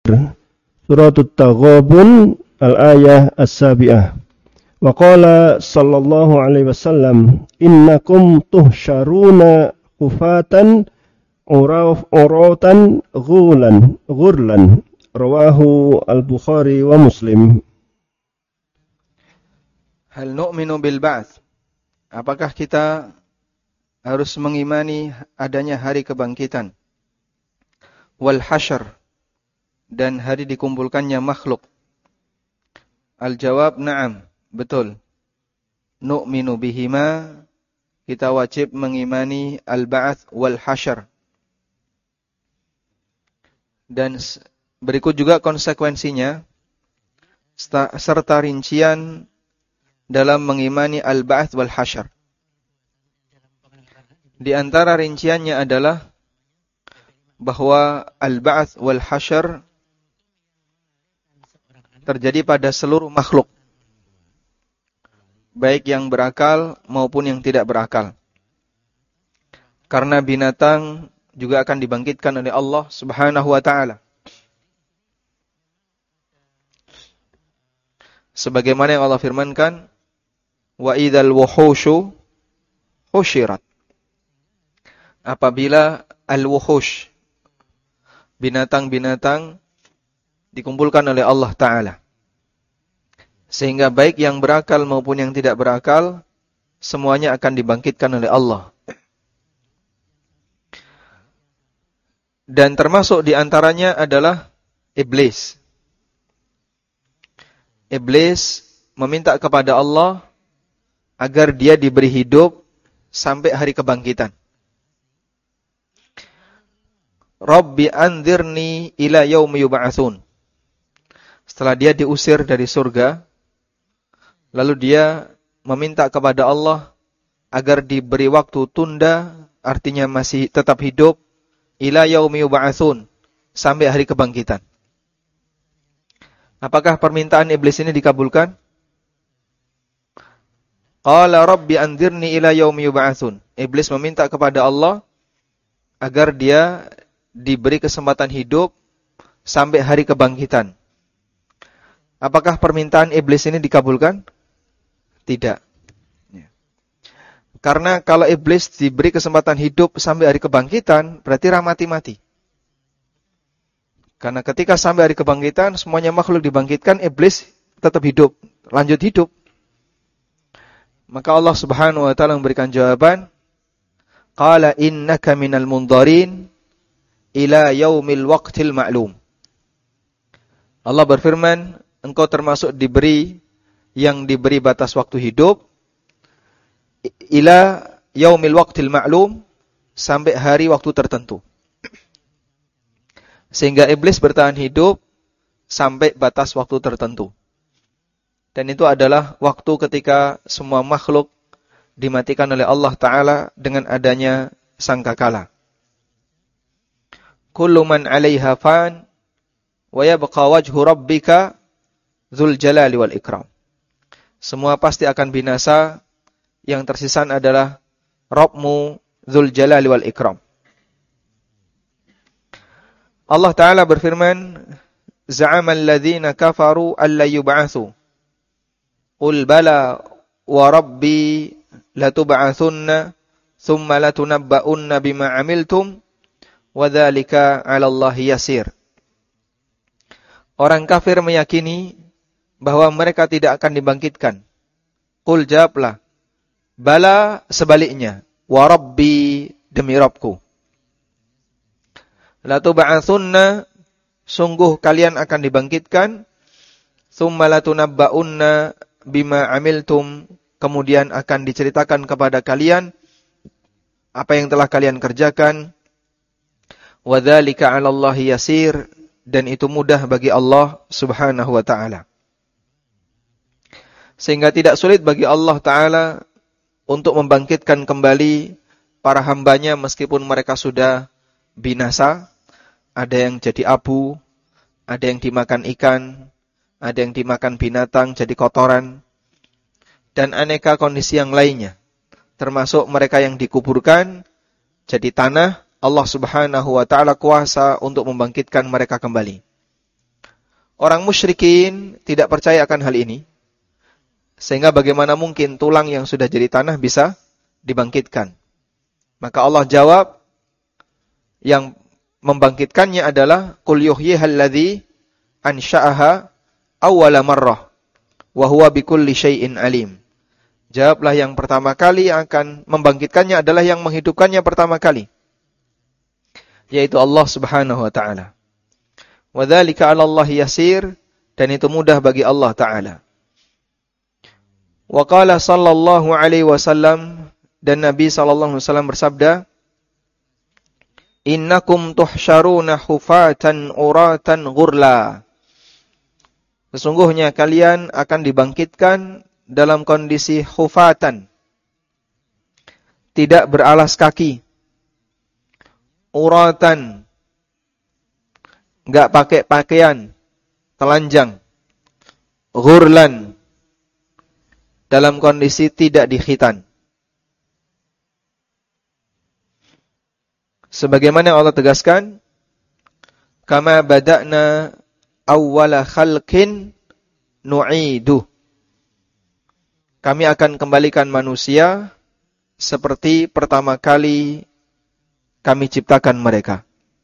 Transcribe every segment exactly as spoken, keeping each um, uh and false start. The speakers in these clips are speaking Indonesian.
Surat At-Taghabun al-ayah as-sabi'ah. Wa qala sallallahu alaihi wasallam, innakum tuhsyaruna khufatan uraf uratan ghulan ghurlan. Rawahu al-Bukhari wa Muslim. Hal nu'minu bil ba'ts? Apakah kita harus mengimani adanya hari kebangkitan? Wal hasyr, dan hari dikumpulkannya makhluk. Al-jawab na'am, betul. Nu'minu bihima, kita wajib mengimani al-ba'ts wal hasyr. Dan berikut juga konsekuensinya serta rincian dalam mengimani al-ba'ts wal hasyr. Di antara rinciannya adalah bahwa al-ba'ts wal hasyr terjadi pada seluruh makhluk, baik yang berakal maupun yang tidak berakal. Karena binatang juga akan dibangkitkan oleh Allah Subhanahu wa ta'ala. Sebagaimana yang Allah firmankan, wa idzal wuhushu husyirat. Apabila al-wuhush, binatang-binatang, dikumpulkan oleh Allah Ta'ala. Sehingga baik yang berakal maupun yang tidak berakal, semuanya akan dibangkitkan oleh Allah. Dan termasuk di antaranya adalah iblis. Iblis meminta kepada Allah agar dia diberi hidup sampai hari kebangkitan. Rabbi anzirni ila yaumi yub'atsun. Setelah dia diusir dari surga, lalu dia meminta kepada Allah agar diberi waktu tunda, artinya masih tetap hidup, ila yaumi yub'atsun, sampai hari kebangkitan. Apakah permintaan iblis ini dikabulkan? Qala rabbi anzirni ila yaumi yub'atsun. Iblis meminta kepada Allah agar dia diberi kesempatan hidup sampai hari kebangkitan. Apakah permintaan iblis ini dikabulkan? Tidak. Karena kalau iblis diberi kesempatan hidup sampai hari kebangkitan, berarti mati-mati. Karena ketika sampai hari kebangkitan, semuanya makhluk dibangkitkan, iblis tetap hidup, lanjut hidup. Maka Allah Subhanahu wa ta'ala memberikan jawaban, qala innaka minal mundharin ila yaumil waqtil ma'lum. Allah berfirman, engkau termasuk diberi yang diberi batas waktu hidup ila yaumil waqtil ma'lum, sampai hari waktu tertentu. Sehingga iblis bertahan hidup sampai batas waktu tertentu. Dan itu adalah waktu ketika semua makhluk dimatikan oleh Allah Ta'ala dengan adanya sangkakala. Kullu man 'alaiha fan wa yabqa wajhu rabbika dzul jalali wal ikram. Semua pasti akan binasa, yang tersisa adalah Rabbmu dzul jalali wal ikram. Allah Ta'ala berfirman, za'amal ladzina kafaru alla yub'atsu. Qul bala wa rabbi latub'atsunna thumma latunabba'unna bima 'amiltum wa dzalika 'ala Allahi yasir. Orang kafir meyakini bahwa mereka tidak akan dibangkitkan. Qul, jawablah, bala, sebaliknya, wa rabbi, demi Rabbku. Latub'atsunna, sungguh kalian akan dibangkitkan. Tsumma latunabba'unna bima 'amiltum, kemudian akan diceritakan kepada kalian apa yang telah kalian kerjakan. Wa dzalika 'ala Allahi yasir, dan itu mudah bagi Allah Subhanahu wa ta'ala. Sehingga tidak sulit bagi Allah Ta'ala untuk membangkitkan kembali para hambanya meskipun mereka sudah binasa. Ada yang jadi abu, ada yang dimakan ikan, ada yang dimakan binatang jadi kotoran, dan aneka kondisi yang lainnya. Termasuk mereka yang dikuburkan jadi tanah, Allah Subhanahu wa ta'ala kuasa untuk membangkitkan mereka kembali. Orang musyrikin tidak percaya akan hal ini. Sehingga bagaimana mungkin tulang yang sudah jadi tanah bisa dibangkitkan? Maka Allah jawab, yang membangkitkannya adalah qul yuhyihal ladzi ansha'aha awwala marrah wa huwa bikulli syai'in alim. Jawablah, yang pertama kali yang akan membangkitkannya adalah yang menghidupkannya pertama kali, yaitu Allah Subhanahu wa taala. Wa dzalika 'ala Allah yasir, dan itu mudah bagi Allah taala. Wa qala sallallahu alaihi wasallam, dan Nabi sallallahu alaihi wasallam bersabda, innakum tuhsyaruna hufatan uratan ghurla. Sesungguhnya kalian akan dibangkitkan dalam kondisi hufatan, tidak beralas kaki, uratan, enggak pakai pakaian, telanjang, ghurlan, dalam kondisi tidak dikhitan. Sebagaimana Allah tegaskan, kama bada'na awwala khalqin nu'idu. Kami akan kembalikan manusia seperti pertama kali kami ciptakan mereka.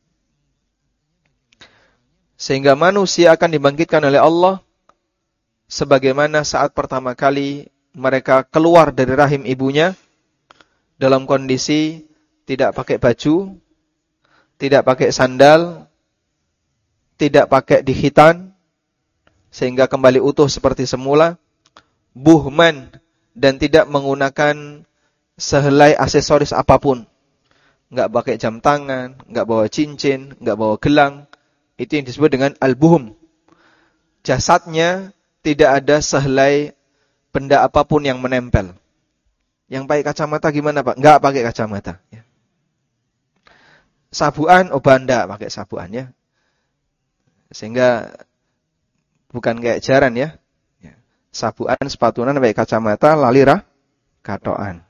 Sehingga manusia akan dibangkitkan oleh Allah sebagaimana saat pertama kali mereka keluar dari rahim ibunya dalam kondisi tidak pakai baju, tidak pakai sandal, tidak pakai dikhitan, sehingga kembali utuh seperti semula, buhman, dan tidak menggunakan sehelai aksesoris apapun. Enggak pakai jam tangan, enggak bawa cincin, enggak bawa gelang. Itu yang disebut dengan al-buhum. Jasadnya tidak ada sehelai benda apapun yang menempel. Yang pakai kacamata gimana, Pak? Enggak pakai kacamata. Ya. Sabuan, oh banda pakai sabuan ya. Sehingga bukan kayak jaran ya. Ya. Sabuan, sepatunan, pakai kacamata, lalirah, katoan.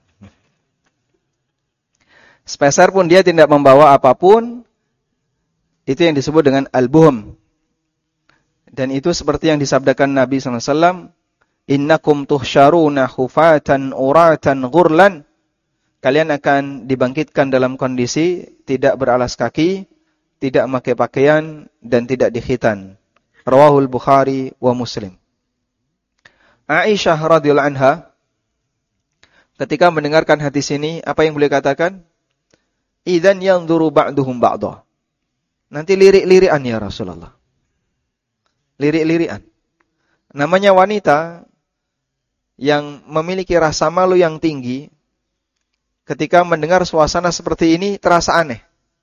Speser pun dia tidak membawa apapun. Itu yang disebut dengan al-buhum. Dan itu seperti yang disabdakan Nabi sallallahu alaihi wasallam, innakum tuhsyaruna khufatan uratan ghurlan. Kalian akan dibangkitkan dalam kondisi tidak beralas kaki, tidak memakai pakaian, dan tidak dikhitan. Rawahul Bukhari wa Muslim. Aisyah radhiyallahu anha ketika mendengarkan hadis ini, apa yang beliau katakan? Idzan yanzuru ba'duhum ba'dah. Nanti lirik-lirikan ya Rasulullah. Lirik-lirikan. Namanya wanita yang memiliki rasa malu yang tinggi, ketika mendengar suasana seperti ini terasa aneh.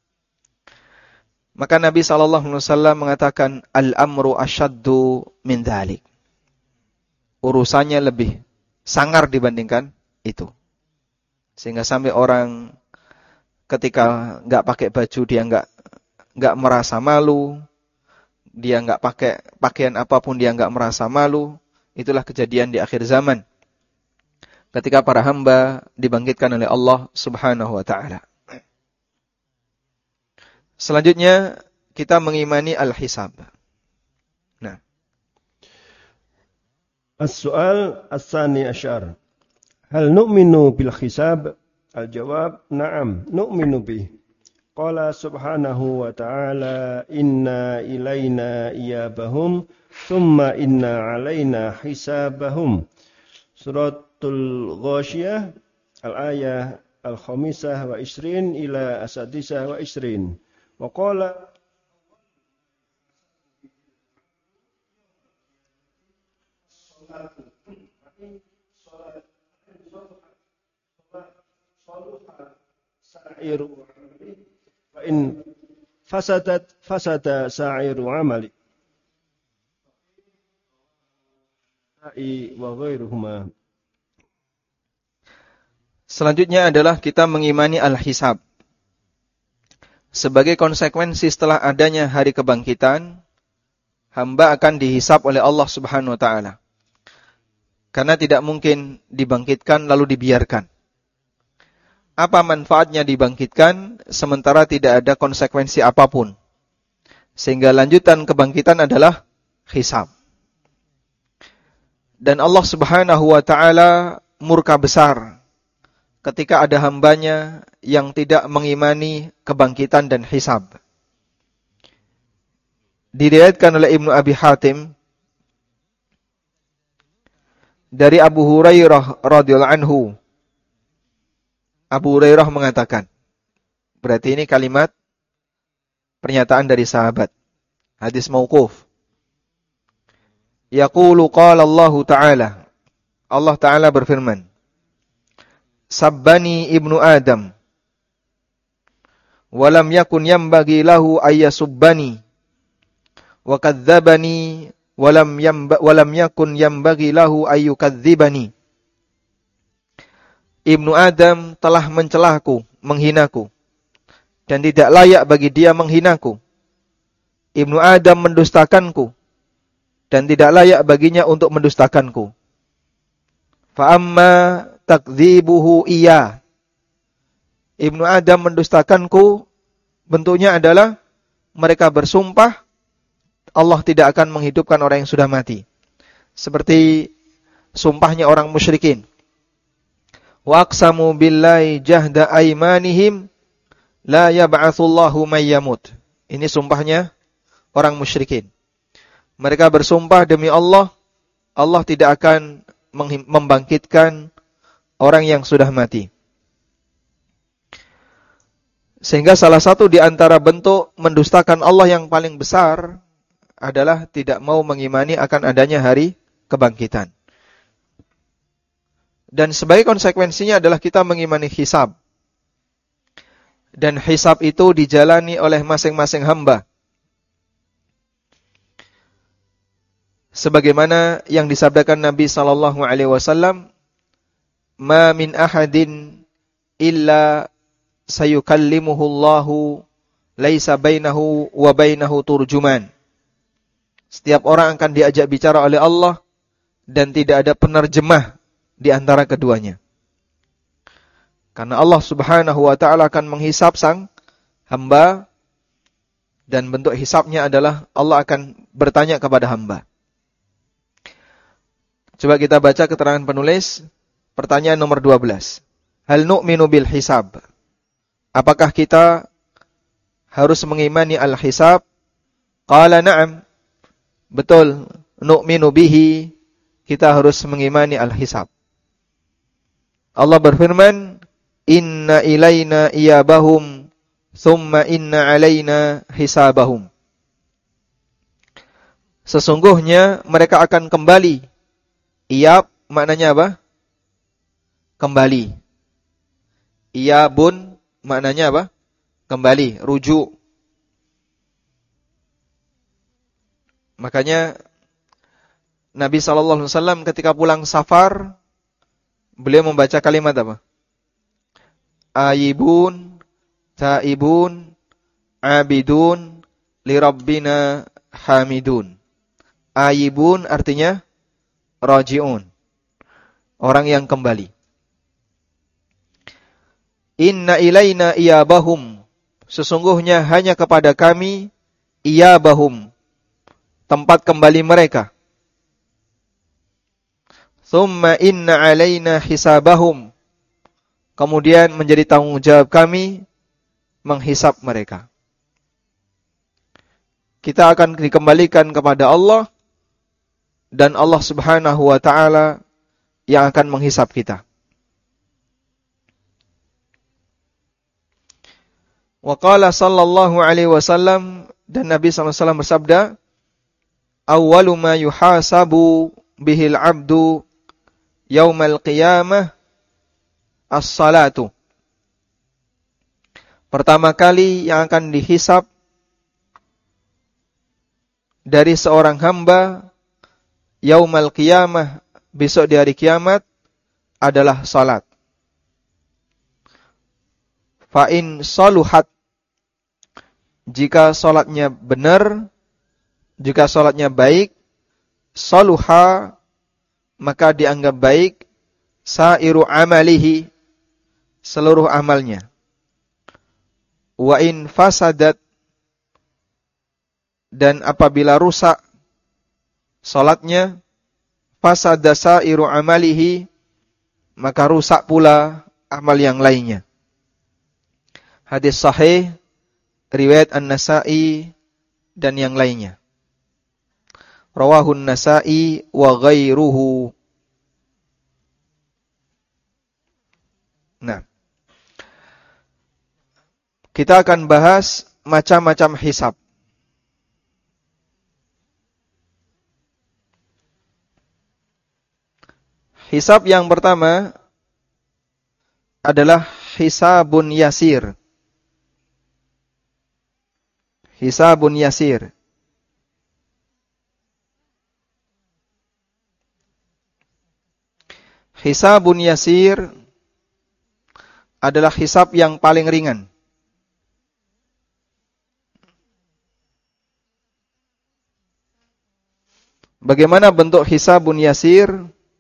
Maka Nabi sallallahu alaihi wasallam mengatakan, al-amru asyaddu min dzalik. Urusannya lebih sangar dibandingkan itu. Sehingga sampai orang ketika enggak pakai baju dia enggak enggak merasa malu, dia enggak pakai pakaian apapun dia enggak merasa malu. Itulah kejadian di akhir zaman, ketika para hamba dibangkitkan oleh Allah Subhanahu wa taala. Selanjutnya kita mengimani al-hisab. Nah, as-su'al as-tsani asyar. Hal nu'minu bil hisab? Al-jawab, na'am, nu'minu bih. Qala subhanahu wa ta'ala, inna ilayna iyabahum, thumma inna alayna hisabahum. Suratul Ghasyiyah, al-ayah al-khamisah wa isrin ila asadisah wa isrin. Wa qala sa'iru wa in fasadat fasada sa'iru amali wa ghairuhuma. Selanjutnya adalah kita mengimani al-hisab. Sebagai konsekuensi setelah adanya hari kebangkitan, hamba akan dihisab oleh Allah Subhanahu wa taala. Karena tidak mungkin dibangkitkan lalu dibiarkan. Apa manfaatnya dibangkitkan sementara tidak ada konsekuensi apapun? Sehingga lanjutan kebangkitan adalah hisab. Dan Allah Subhanahu wa taala murka besar ketika ada hambanya yang tidak mengimani kebangkitan dan hisab. Diriwayatkan oleh Ibnu Abi Hatim dari Abu Hurairah radhiyallahu anhu. Abu Hurairah mengatakan, berarti ini kalimat pernyataan dari sahabat. Hadis mauquf. Yaqulu qala Allah Ta'ala. Allah Ta'ala berfirman, Sabbani ibnu Adam, walam yakun yambagi lahu ayyasubbani, wa kadzdzabani walam yamba, walam yakun yambagi lahu ayyukadzdzibani. Ibnu Adam telah mencelahku, menghinaku, dan tidak layak bagi dia menghinaku. Ibnu Adam mendustakanku, dan tidak layak baginya untuk mendustakanku. Fa amma takdzibuhu iya. Ibnu Adam mendustakanku, bentuknya adalah mereka bersumpah Allah tidak akan menghidupkan orang yang sudah mati. Seperti sumpahnya orang musyrikin. Wa aqsamu billahi jahda aymanihim la yab'atsullahu may yamut. Ini sumpahnya orang musyrikin. Mereka bersumpah demi Allah, Allah tidak akan membangkitkan orang yang sudah mati. Sehingga salah satu di antara bentuk mendustakan Allah yang paling besar adalah tidak mau mengimani akan adanya hari kebangkitan. Dan sebagai konsekuensinya adalah kita mengimani hisab. Dan hisab itu dijalani oleh masing-masing hamba. Sebagaimana yang disabdakan Nabi sallallahu alaihi wasallam, "Ma min ahadin illa sayukallimuhu Allahu laisa bainahu wa bainahu turjuman." Setiap orang akan diajak bicara oleh Allah dan tidak ada penerjemah di antara keduanya. Karena Allah Subhanahu wa taala akan menghisab sang hamba dan bentuk hisabnya adalah Allah akan bertanya kepada hamba. Coba kita baca keterangan penulis, pertanyaan nomor dua belas. Hal nu'minu bil hisab? Apakah kita harus mengimani al-hisab? Qala na'am. Betul, nu'minu bihi, kita harus mengimani al-hisab. Allah berfirman, inna ilaina iyabahum, thumma inna alaina hisabahum. Sesungguhnya mereka akan kembali. Iyab maknanya apa? Kembali. Iyabun maknanya apa? Kembali, rujuk. Makanya Nabi sallallahu alaihi wasallam ketika pulang safar, beliau membaca kalimat apa? Ayibun, taibun, abidun, lirabbina hamidun. Ayibun artinya raji'un, orang yang kembali. Inna ilaina iyabahum, sesungguhnya hanya kepada kami iyabahum, tempat kembali mereka. Thumma inna alaina hisabahum, kemudian menjadi tanggung jawab kami menghisab mereka. Kita akan dikembalikan kepada Allah dan Allah Subhanahu wa taala yang akan menghisab kita. Wa qala sallallahu alaihi wasallam, dan Nabi sallallahu alaihi wasallam bersabda, awwalu ma yuhasabu bihil 'abdu yaumal qiyamah as-salatu. Pertama kali yang akan dihisab dari seorang hamba yaumal qiyamah, besok di hari kiamat, adalah salat. Fa in saluhat, jika salatnya benar, jika salatnya baik, saluha, maka dianggap baik sairu amalihi, seluruh amalnya. Wa in fasadat, dan apabila rusak salatnya, fasada sairu amalihi, maka rusak pula amal yang lainnya. Hadis sahih riwayat An-Nasa'i dan yang lainnya. Rawahun Nasa'i wa ghairuhu. Nah, kita akan bahas macam-macam hisab. Hisab yang pertama adalah hisabun yasir. Hisabun yasir. Hisabun yasir adalah hisab yang paling ringan. Bagaimana bentuk hisabun yasir?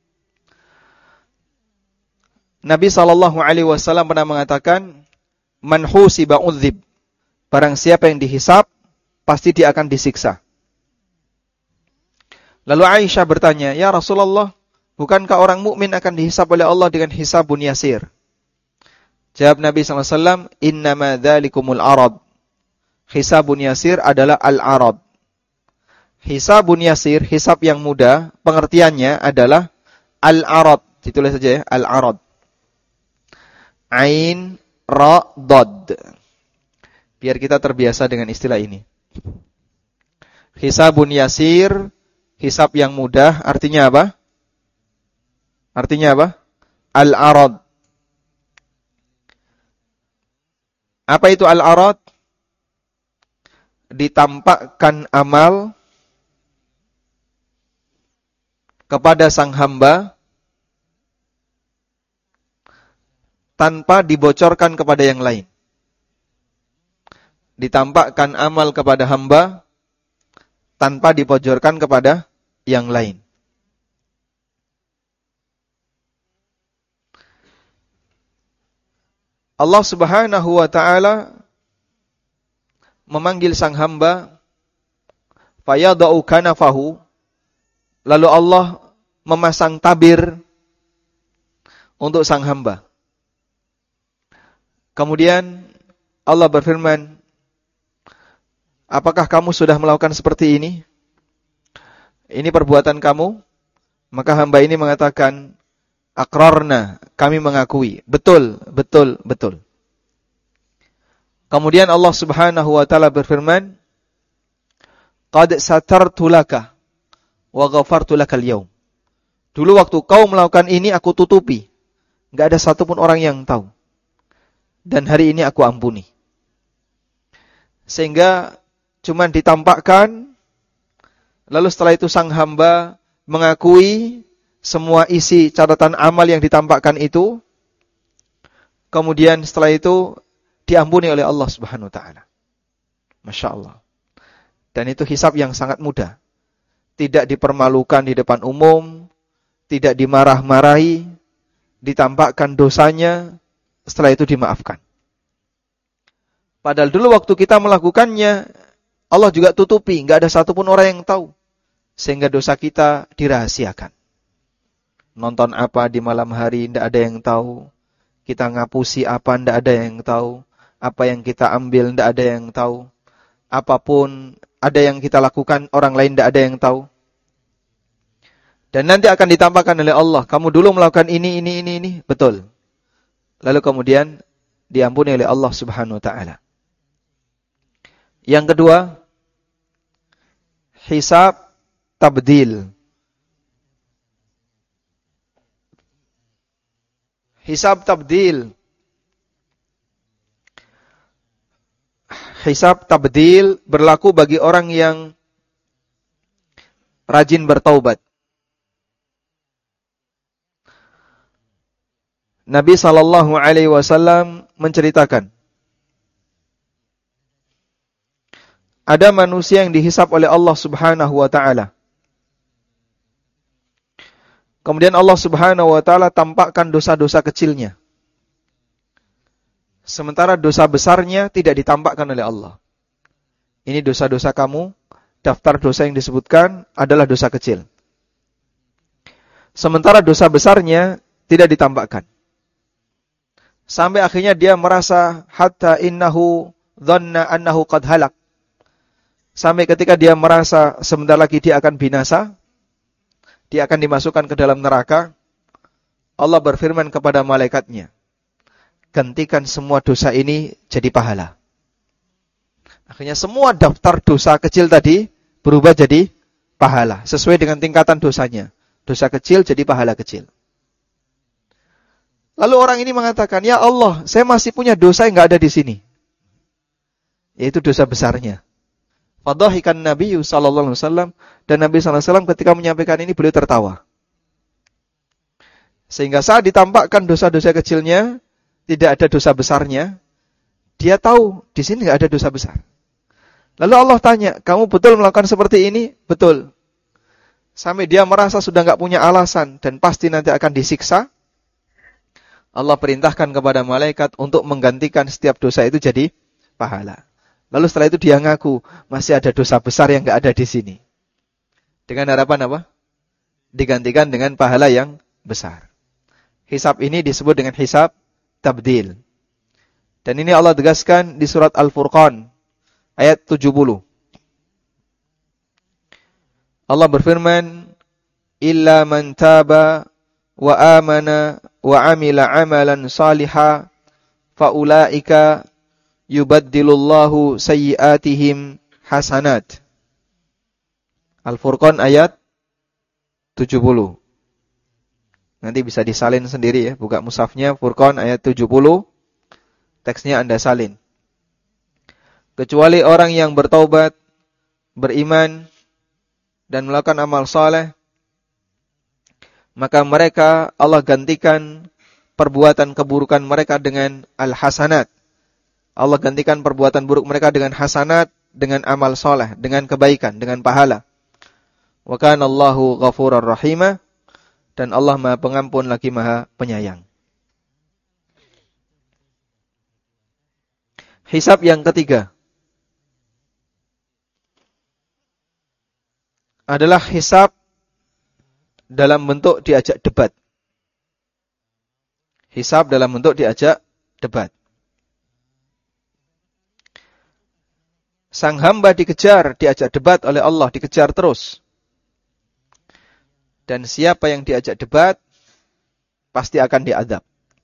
Nabi sallallahu alaihi wasallam pernah mengatakan, "Man husiba udzib." Barang siapa yang dihisab, pasti dia akan disiksa. Lalu Aisyah bertanya, "Ya Rasulullah, bukankah orang mukmin akan dihisab oleh Allah dengan hisabun yasir?" Jawab Nabi sallallahu alaihi wasallam, "Innama dzalikumul arad." Hisabun yasir adalah al-arad. Hisabun yasir, hisab yang mudah, pengertiannya adalah al-arad. Ditulis saja ya, al-arad. Ain, ra, dad. Biar kita terbiasa dengan istilah ini. Hisabun yasir, hisab yang mudah, artinya apa? Artinya apa? Al-arad. Apa itu al-arad? Ditampakkan amal kepada sang hamba tanpa dibocorkan kepada yang lain. Ditampakkan amal kepada hamba tanpa dibocorkan kepada yang lain. Allah Subhanahu wa taala memanggil sang hamba, fayadau kanafahu, lalu Allah memasang tabir untuk sang hamba. Kemudian Allah berfirman, apakah kamu sudah melakukan seperti ini? Ini perbuatan kamu? Maka hamba ini mengatakan, akrarna, kami mengakui. Betul, betul, betul. Kemudian Allah Subhanahu wa taala berfirman, qad satartu laka wa ghafartu lakal yaum. Dulu waktu kau melakukan ini aku tutupi. Enggak ada satupun orang yang tahu. Dan hari ini aku ampuni. Sehingga cuman ditampakkan, lalu setelah itu sang hamba mengakui semua isi catatan amal yang ditampakkan itu, kemudian setelah itu diampuni oleh Allah Subhanahu wa taala. Masya Allah. Dan itu hisab yang sangat mudah. Tidak dipermalukan di depan umum, tidak dimarah-marahi, ditampakkan dosanya, setelah itu dimaafkan. Padahal dulu waktu kita melakukannya, Allah juga tutupi, enggak ada satupun orang yang tahu. Sehingga dosa kita dirahasiakan. Nonton apa di malam hari, enggak ada yang tahu. Kita ngapusi apa, enggak ada yang tahu. Apa yang kita ambil, enggak ada yang tahu. Apapun ada yang kita lakukan, orang lain enggak ada yang tahu. Dan nanti akan ditampakkan oleh Allah, kamu dulu melakukan ini, ini, ini, ini. Betul. Lalu kemudian diampuni oleh Allah Subhanahu wa taala. Yang kedua, hisab tabdil. Hisab tabdil. Hisab tabdil berlaku bagi orang yang rajin bertaubat. Nabi sallallahu alaihi wasallam menceritakan, ada manusia yang dihisab oleh Allah Subhanahu wa taala. Kemudian Allah Subhanahu wa taala tampakkan dosa-dosa kecilnya. Sementara dosa besarnya tidak ditampakkan oleh Allah. Ini dosa-dosa kamu, daftar dosa yang disebutkan adalah dosa kecil. Sementara dosa besarnya tidak ditambahkan. Sampai akhirnya dia merasa hatta innahu dhanna annahu qad halak. Sampai ketika dia merasa sebentar lagi dia akan binasa, dia akan dimasukkan ke dalam neraka. Allah berfirman kepada malaikatnya, gantikan semua dosa ini jadi pahala. Akhirnya semua daftar dosa kecil tadi berubah jadi pahala. Sesuai dengan tingkatan dosanya. Dosa kecil jadi pahala kecil. Lalu orang ini mengatakan, ya Allah, saya masih punya dosa yang nggak ada di sini. Yaitu dosa besarnya. Fadhahikan Nabi sallallahu alaihi wasallam, dan Nabi sallallahu alaihi wasallam ketika menyampaikan ini beliau tertawa. Sehingga saat ditampakkan dosa-dosa kecilnya, tidak ada dosa besarnya, dia tahu di sini nggak ada dosa besar. Lalu Allah tanya, kamu betul melakukan seperti ini? Betul. Sampai dia merasa sudah nggak punya alasan dan pasti nanti akan disiksa. Allah perintahkan kepada malaikat untuk menggantikan setiap dosa itu jadi pahala. Lalu setelah itu dia ngaku masih ada dosa besar yang nggak ada di sini. Dengan harapan apa? Digantikan dengan pahala yang besar. Hisab ini disebut dengan hisab tabdil. Dan ini Allah tegaskan di surat Al-Furqan ayat tujuh puluh. Allah berfirman, "Illa man taba wa amana wa amila amalan salihah fa ulaika yubaddilullahu sayyi'atihim hasanat." Al-Furqan ayat tujuh puluh. Nanti bisa disalin sendiri ya, buka mushafnya Furqan ayat tujuh puluh. Teksnya Anda salin. Kecuali orang yang bertaubat, beriman, dan melakukan amal saleh, maka mereka Allah gantikan perbuatan keburukan mereka dengan al-hasanat. Allah gantikan perbuatan buruk mereka dengan hasanat, dengan amal saleh, dengan kebaikan, dengan pahala. Wa kana Allahu ghafurar rahimah, dan Allah Maha Pengampun lagi Maha Penyayang. Hisab yang ketiga adalah hisab dalam bentuk diajak debat. Hisab dalam bentuk diajak debat. Sang hamba dikejar, diajak debat oleh Allah, dikejar terus. Dan siapa yang diajak debat pasti akan diazab.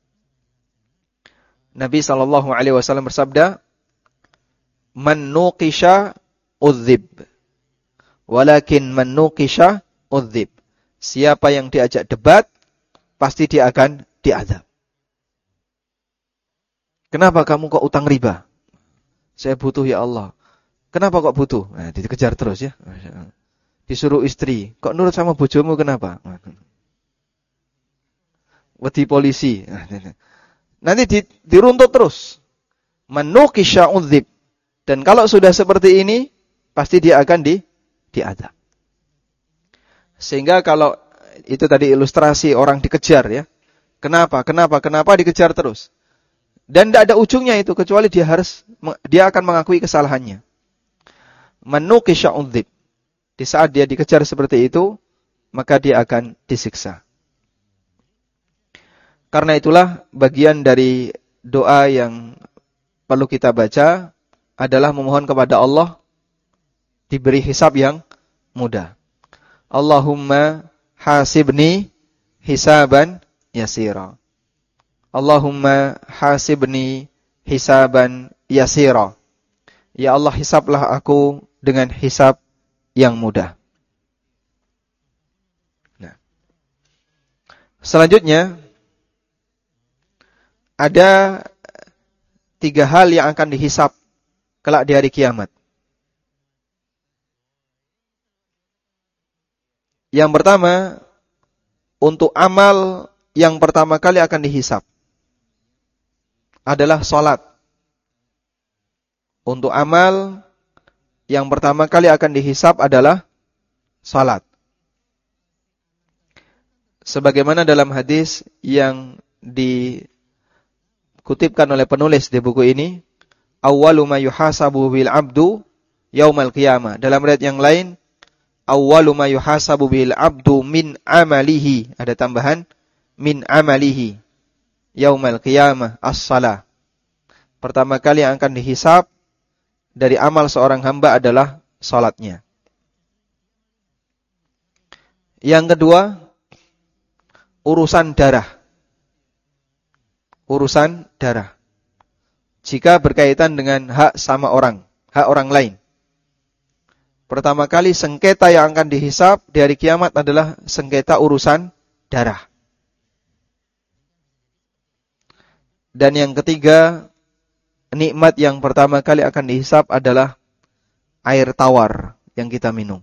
Nabi sallallahu alaihi wasallam bersabda, "Man nuqisha udzib, walakin man nuqisha udzib." Siapa yang diajak debat pasti dia akan diazab. Kenapa kamu kok utang riba? Saya butuh ya Allah. Kenapa kok butuh? Nah, dikejar terus ya. Disuruh istri, kok nurut sama bojomu kenapa? Wedi polisi. Nanti di, diruntut terus. Manukisha udzib. Dan kalau sudah seperti ini, pasti dia akan di diazab. Sehingga kalau itu tadi ilustrasi orang dikejar ya. Kenapa? Kenapa? Kenapa dikejar terus? Dan tidak ada ujungnya itu kecuali dia harus dia akan mengakui kesalahannya. Manukisha udzib. Di saat dia dikejar seperti itu, maka dia akan disiksa. Karena itulah bagian dari doa yang perlu kita baca adalah memohon kepada Allah diberi hisab yang mudah. Allahumma hasibni hisaban yasira. Allahumma hasibni hisaban yasira. Ya Allah, hisablah aku dengan hisab yang mudah. Nah. Selanjutnya ada tiga hal yang akan dihisab kelak di hari kiamat. Yang pertama, untuk amal yang pertama kali akan dihisab adalah salat. Untuk amal yang pertama kali akan dihisab adalah salat. Sebagaimana dalam hadis yang dikutipkan oleh penulis di buku ini, awwalu ma yuhasabu bil 'abdu yaumal qiyamah. Dalam riwayat yang lain, awwalu ma yuhasabu bil abdu min amalihi. Ada tambahan min amalihi yaumal qiyamah as-shalah. Pertama kali yang akan dihisab dari amal seorang hamba adalah salatnya. Yang kedua, urusan darah. Urusan darah. Jika berkaitan dengan hak sama orang, hak orang lain. Pertama kali sengketa yang akan dihisab di hari kiamat adalah sengketa urusan darah. Dan yang ketiga, nikmat yang pertama kali akan dihisab adalah air tawar yang kita minum.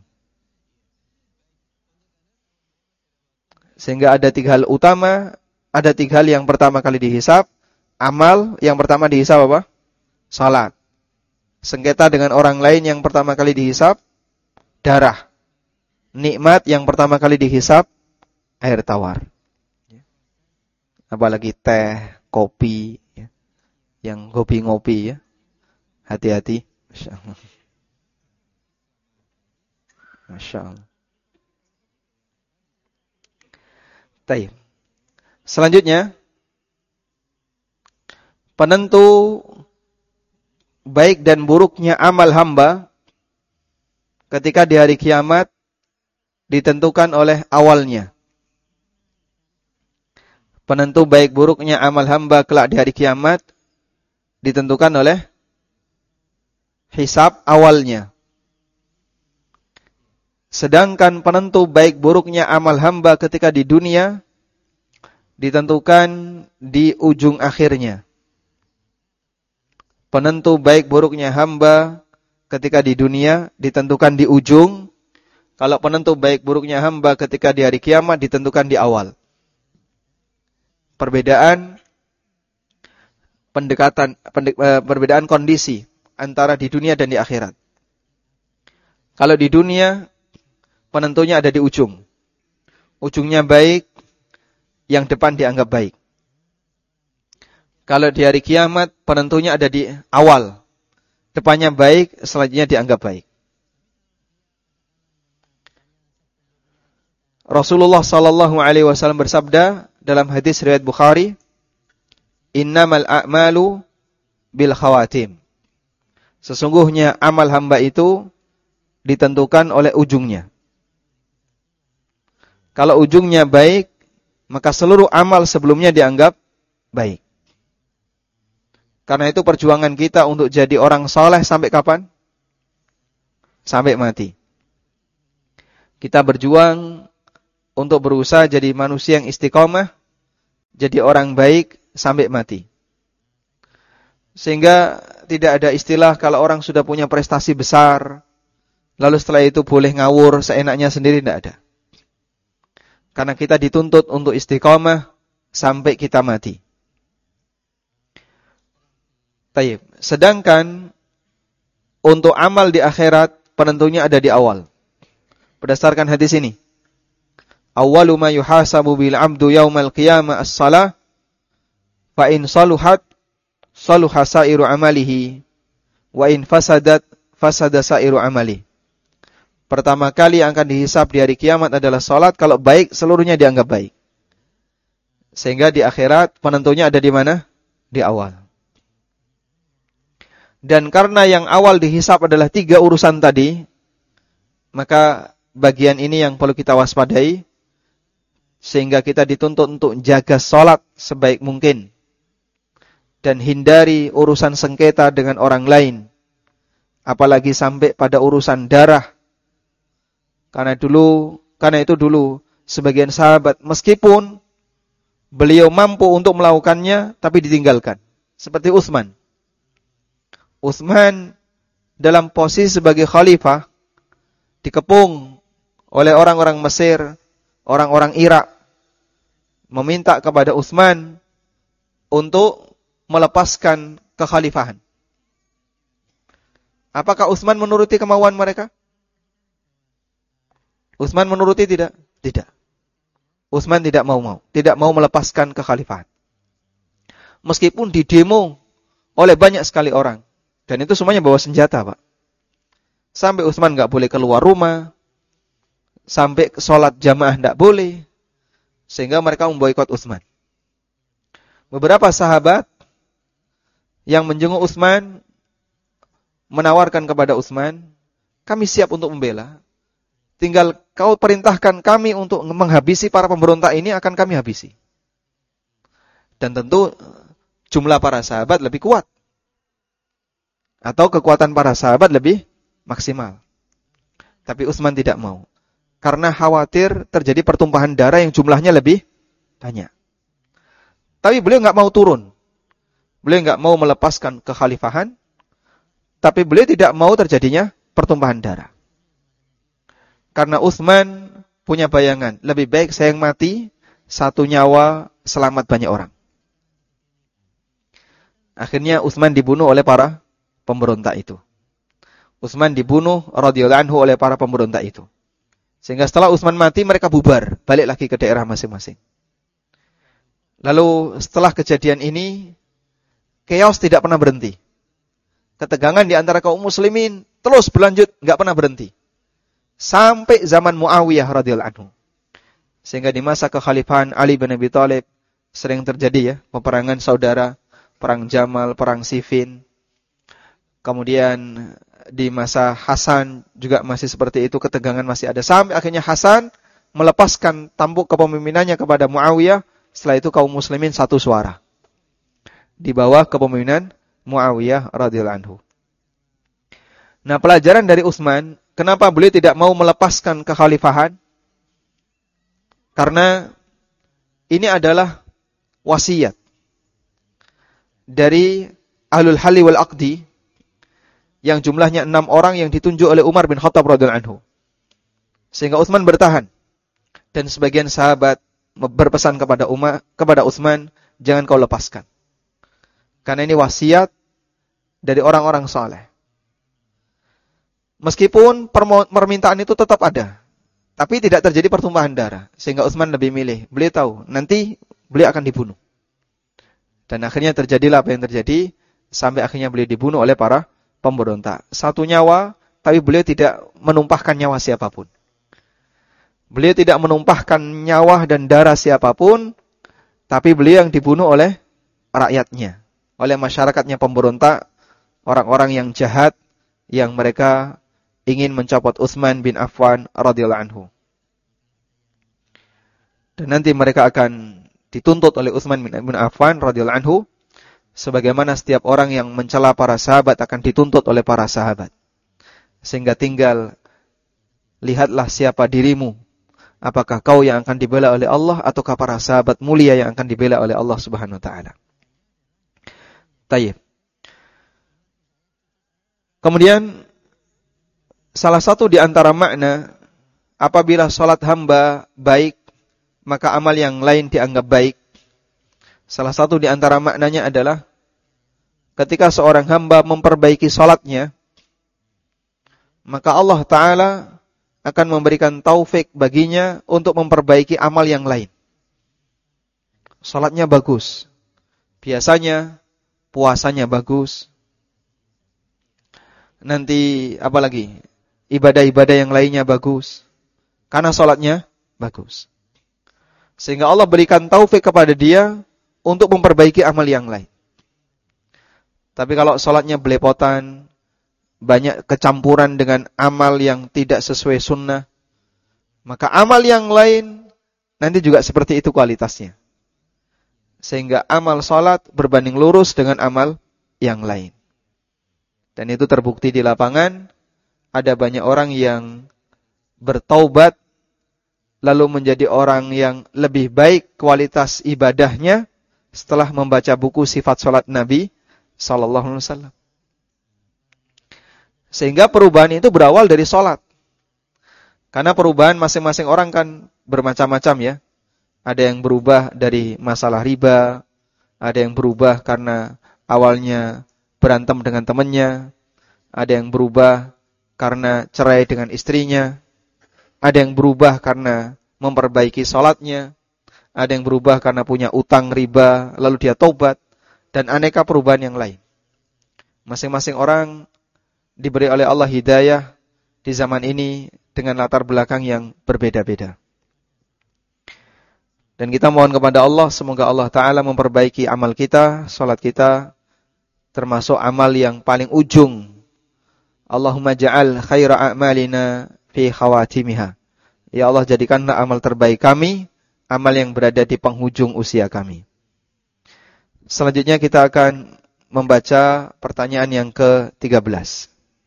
Sehingga ada tiga hal utama, ada tiga hal yang pertama kali dihisab. Amal yang pertama dihisab apa? Salat. Sengketa dengan orang lain yang pertama kali dihisab, darah. Nikmat yang pertama kali dihisab, air tawar. Apalagi teh, kopi, yang hobi ngopi ya. Hati-hati. Masya Allah. Masya Allah. Baik. Selanjutnya, penentu baik dan buruknya amal hamba ketika di hari kiamat ditentukan oleh awalnya. Penentu baik buruknya amal hamba kelak di hari kiamat ditentukan oleh hisab awalnya. Sedangkan penentu baik buruknya amal hamba ketika di dunia ditentukan di ujung akhirnya. Penentu baik buruknya hamba ketika di dunia ditentukan di ujung. Kalau penentu baik buruknya hamba ketika di hari kiamat ditentukan di awal. Perbedaan pendekatan pendek, perbedaan kondisi antara di dunia dan di akhirat. Kalau di dunia penentunya ada di ujung. Ujungnya baik, yang depan dianggap baik. Kalau di hari kiamat penentunya ada di awal. Depannya baik, selanjutnya dianggap baik. Rasulullah sallallahu alaihi wasallam bersabda dalam hadis riwayat Bukhari, "Innamal a'malu bil khawatim." Sesungguhnya amal hamba itu ditentukan oleh ujungnya. Kalau ujungnya baik, maka seluruh amal sebelumnya dianggap baik. Karena itu perjuangan kita untuk jadi orang soleh sampai kapan? Sampai mati. Kita berjuang untuk berusaha jadi manusia yang istiqomah, jadi orang baik sampai mati. Sehingga tidak ada istilah kalau orang sudah punya prestasi besar, lalu setelah itu boleh ngawur seenaknya sendiri, tidak ada. Karena kita dituntut untuk istiqomah sampai kita mati. Taib. Sedangkan untuk amal di akhirat penentunya ada di awal. Berdasarkan hadis ini, awwalu ma yuhasabu bil 'abdu yaumal qiyamah as-shalah, fa in saluhat saluha sa'iru amalihi wa in fasadat fasada sa'iru amalihi. Pertama kali yang akan dihisab di hari kiamat adalah salat. Kalau baik, seluruhnya dianggap baik. Sehingga di akhirat penentunya ada di mana? Di awal. Dan karena yang awal dihisab adalah tiga urusan tadi, maka bagian ini yang perlu kita waspadai, sehingga kita dituntut untuk jaga salat sebaik mungkin dan hindari urusan sengketa dengan orang lain, apalagi sampai pada urusan darah. Karena dulu, karena itu dulu sebagian sahabat meskipun beliau mampu untuk melakukannya tapi ditinggalkan. Seperti Utsman. Utsman dalam posisi sebagai khalifah dikepung oleh orang-orang Mesir, orang-orang Irak, meminta kepada Utsman untuk melepaskan kekhalifahan. Apakah Utsman menuruti kemauan mereka? Utsman menuruti tidak? Tidak. Utsman tidak mau-mau, tidak mau melepaskan kekhalifahan. Meskipun didemo oleh banyak sekali orang, dan itu semuanya bawa senjata, Pak. Sampai Utsman enggak boleh keluar rumah. Sampai sholat jamaah enggak boleh. Sehingga mereka memboikot Utsman. Beberapa sahabat yang menjenguk Utsman menawarkan kepada Utsman, kami siap untuk membela. Tinggal kau perintahkan kami untuk menghabisi para pemberontak ini, akan kami habisi. Dan tentu jumlah para sahabat lebih kuat. Atau kekuatan para sahabat lebih maksimal. Tapi Utsman tidak mau. Karena khawatir terjadi pertumpahan darah yang jumlahnya lebih banyak. Tapi beliau enggak mau turun. Beliau enggak mau melepaskan kekhalifahan. Tapi beliau tidak mau terjadinya pertumpahan darah. Karena Utsman punya bayangan, lebih baik saya yang mati, satu nyawa selamat banyak orang. Akhirnya Utsman dibunuh oleh para pemberontak itu. Utsman dibunuh radhiyallahu anhu oleh para pemberontak itu. Sehingga setelah Utsman mati, mereka bubar, balik lagi ke daerah masing-masing. Lalu setelah kejadian ini, chaos tidak pernah berhenti. Ketegangan di antara kaum muslimin terus berlanjut, enggak pernah berhenti. Sampai zaman Muawiyah radhiyallahu anhu. Sehingga di masa kekhalifahan Ali bin Abi Thalib sering terjadi ya, peperangan saudara, perang Jamal, perang Siffin. Kemudian di masa Hasan juga masih seperti itu, ketegangan masih ada. Sampai akhirnya Hasan melepaskan tampuk kepemimpinannya kepada Muawiyah. Setelah itu kaum muslimin satu suara. Di bawah kepemimpinan Muawiyah radhiyallahu anhu. Nah, pelajaran dari Utsman, kenapa beliau tidak mau melepaskan kekhalifahan? Karena ini adalah wasiat dari Ahlul Halli wal Aqdi yang jumlahnya enam orang yang ditunjuk oleh Umar bin Khattab radhiyallahu anhu. Sehingga Utsman bertahan. Dan sebagian sahabat berpesan kepada Umar, kepada Utsman, jangan kau lepaskan. Karena ini wasiat dari orang-orang saleh. Meskipun permintaan itu tetap ada, tapi tidak terjadi pertumpahan darah. Sehingga Utsman lebih milih. Beliau tahu, nanti beliau akan dibunuh. Dan akhirnya terjadilah apa yang terjadi, sampai akhirnya beliau dibunuh oleh para pemberontak. Satu nyawa, tapi beliau tidak menumpahkan nyawa siapapun. Beliau tidak menumpahkan nyawa dan darah siapapun, tapi beliau yang dibunuh oleh rakyatnya, oleh masyarakatnya pemberontak, orang-orang yang jahat, yang mereka ingin mencopot Utsman bin Affan radhiyallahu anhu. Dan nanti mereka akan dituntut oleh Utsman bin Affan radhiyallahu anhu, sebagaimana setiap orang yang mencela para sahabat akan dituntut oleh para sahabat. Sehingga tinggal lihatlah siapa dirimu. Apakah kau yang akan dibela oleh Allah ataukah para sahabat mulia yang akan dibela oleh Allah Subhanahu wa taala. Tayyib. Kemudian salah satu di antara makna apabila salat hamba baik, maka amal yang lain dianggap baik. Salah satu di antara maknanya adalah ketika seorang hamba memperbaiki salatnya, maka Allah Ta'ala akan memberikan taufik baginya untuk memperbaiki amal yang lain. Salatnya bagus. Biasanya puasanya bagus. Nanti apa lagi? Ibadah-ibadah yang lainnya bagus. Karena salatnya bagus. Sehingga Allah berikan taufik kepada dia untuk memperbaiki amal yang lain. Tapi kalau salatnya belepotan, banyak kecampuran dengan amal yang tidak sesuai sunnah, maka amal yang lain nanti juga seperti itu kualitasnya. Sehingga amal salat berbanding lurus dengan amal yang lain. Dan itu terbukti di lapangan, ada banyak orang yang bertaubat, lalu menjadi orang yang lebih baik kualitas ibadahnya setelah membaca buku sifat salat Nabi sallallahu alaihi wasallam. Sehingga perubahan itu berawal dari salat. Karena perubahan masing-masing orang kan bermacam-macam ya. Ada yang berubah dari masalah riba, ada yang berubah karena awalnya berantem dengan temannya, ada yang berubah karena cerai dengan istrinya, ada yang berubah karena memperbaiki salatnya, ada yang berubah karena punya utang riba, lalu dia taubat, dan aneka perubahan yang lain. Masing-masing orang diberi oleh Allah hidayah di zaman ini dengan latar belakang yang berbeda-beda. Dan kita mohon kepada Allah, semoga Allah Ta'ala memperbaiki amal kita, salat kita, termasuk amal yang paling ujung. Allahumma ja'al khaira a'malina fi khawatimiha. Ya Allah, jadikanlah amal terbaik kami, amal yang berada di penghujung usia kami. Selanjutnya kita akan membaca pertanyaan yang ke tiga belas.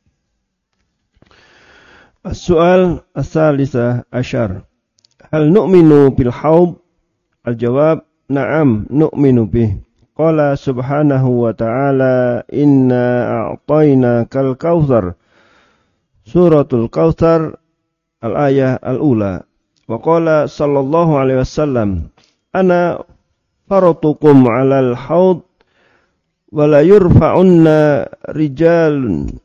As-su'al as-salisah asyar. Hal nu'minu bil haud? Al-jawab, na'am nu'minu bih. Qala subhanahu wa ta'ala, inna a'tayna kal kautsar. Suratul Kautsar, al-ayah al-ula. Wa qala sallallahu alaihi wasallam, ana faratukum 'alal haud wa la yurfa'unna rijalun